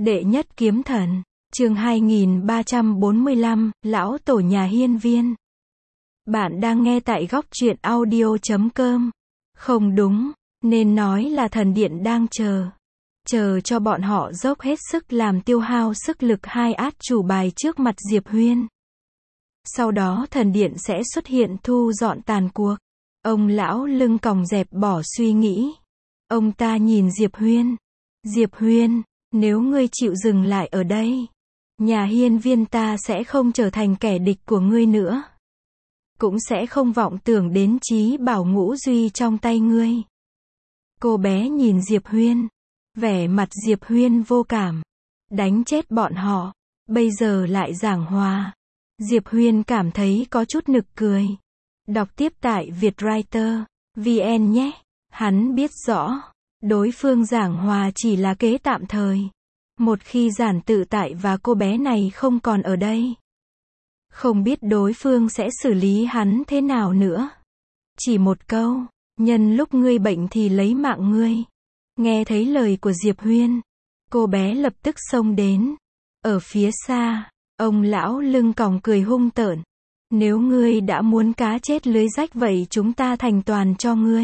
Đệ nhất kiếm thần, chương 2345, Lão Tổ nhà hiên viên. Bạn đang nghe tại góc truyện audio.com. Không đúng, nên nói là thần điện đang chờ cho bọn họ dốc hết sức làm tiêu hao sức lực hai át chủ bài trước mặt Diệp Huyên. Sau đó thần điện sẽ xuất hiện thu dọn tàn cuộc. Ông lão lưng còng dẹp bỏ suy nghĩ. Ông ta nhìn Diệp Huyên. Diệp Huyên, nếu ngươi chịu dừng lại ở đây, nhà hiên viên ta sẽ không trở thành kẻ địch của ngươi nữa. Cũng sẽ không vọng tưởng đến chí bảo ngũ duy trong tay ngươi. Cô bé nhìn Diệp Huyên. Vẻ mặt Diệp Huyên vô cảm. Đánh chết bọn họ. Bây giờ lại giảng hòa. Diệp Huyên cảm thấy có chút nực cười. Đọc tiếp tại Vietwriter VN nhé. Hắn biết rõ, đối phương giảng hòa chỉ là kế tạm thời. Một khi Giản Tự Tại và cô bé này không còn ở đây, không biết đối phương sẽ xử lý hắn thế nào nữa. Chỉ một câu, nhân lúc ngươi bệnh thì lấy mạng ngươi. Nghe thấy lời của Diệp Huyên, cô bé lập tức xông đến. Ở phía xa, ông lão lưng còng cười hung tợn. Nếu ngươi đã muốn cá chết lưới rách vậy chúng ta thành toàn cho ngươi.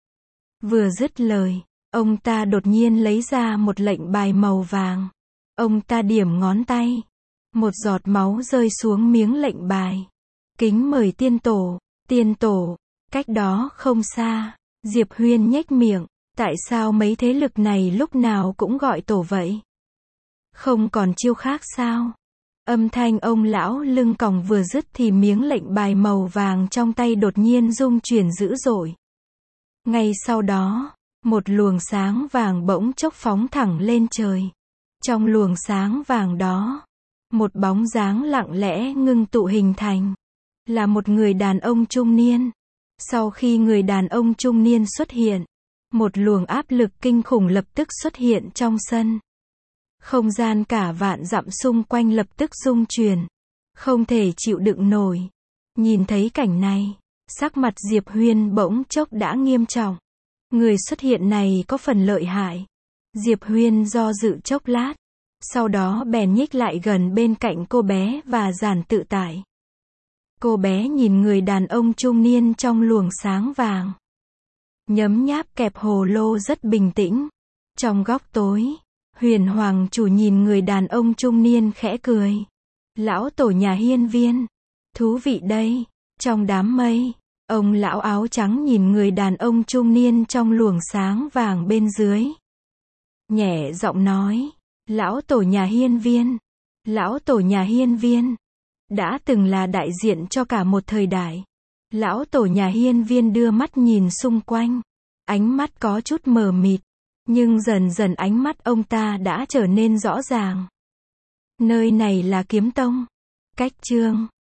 Vừa dứt lời, ông ta đột nhiên lấy ra một lệnh bài màu vàng. Ông ta điểm ngón tay. Một giọt máu rơi xuống miếng lệnh bài. Kính mời tiên tổ, cách đó không xa. Diệp Huyên nhếch miệng. Tại sao mấy thế lực này lúc nào cũng gọi tổ vậy? Không còn chiêu khác sao? Âm thanh ông lão lưng còng vừa dứt thì miếng lệnh bài màu vàng trong tay đột nhiên rung chuyển dữ dội. Ngay sau đó, một luồng sáng vàng bỗng chốc phóng thẳng lên trời. Trong luồng sáng vàng đó, một bóng dáng lặng lẽ ngưng tụ hình thành. Là một người đàn ông trung niên. Sau khi người đàn ông trung niên xuất hiện, một luồng áp lực kinh khủng lập tức xuất hiện trong sân. Không gian cả vạn dặm xung quanh lập tức rung chuyển. Không thể chịu đựng nổi. Nhìn thấy cảnh này, sắc mặt Diệp Huyên bỗng chốc đã nghiêm trọng. Người xuất hiện này có phần lợi hại. Diệp Huyên do dự chốc lát. Sau đó bèn nhích lại gần bên cạnh cô bé và Giản Tự Tại. Cô bé nhìn người đàn ông trung niên trong luồng sáng vàng. Nhấm nháp kẹp hồ lô rất bình tĩnh. Trong góc tối, Huyền Hoàng chủ nhìn người đàn ông trung niên khẽ cười. Lão tổ nhà hiên viên. Thú vị đây. Trong đám mây, ông lão áo trắng nhìn người đàn ông trung niên trong luồng sáng vàng bên dưới. Nhẹ giọng nói. Lão tổ nhà hiên viên. Lão tổ nhà hiên viên. Đã từng là đại diện cho cả một thời đại. Lão tổ nhà hiên viên đưa mắt nhìn xung quanh. Ánh mắt có chút mờ mịt. Nhưng dần dần ánh mắt ông ta đã trở nên rõ ràng. Nơi này là kiếm tông. Cách chương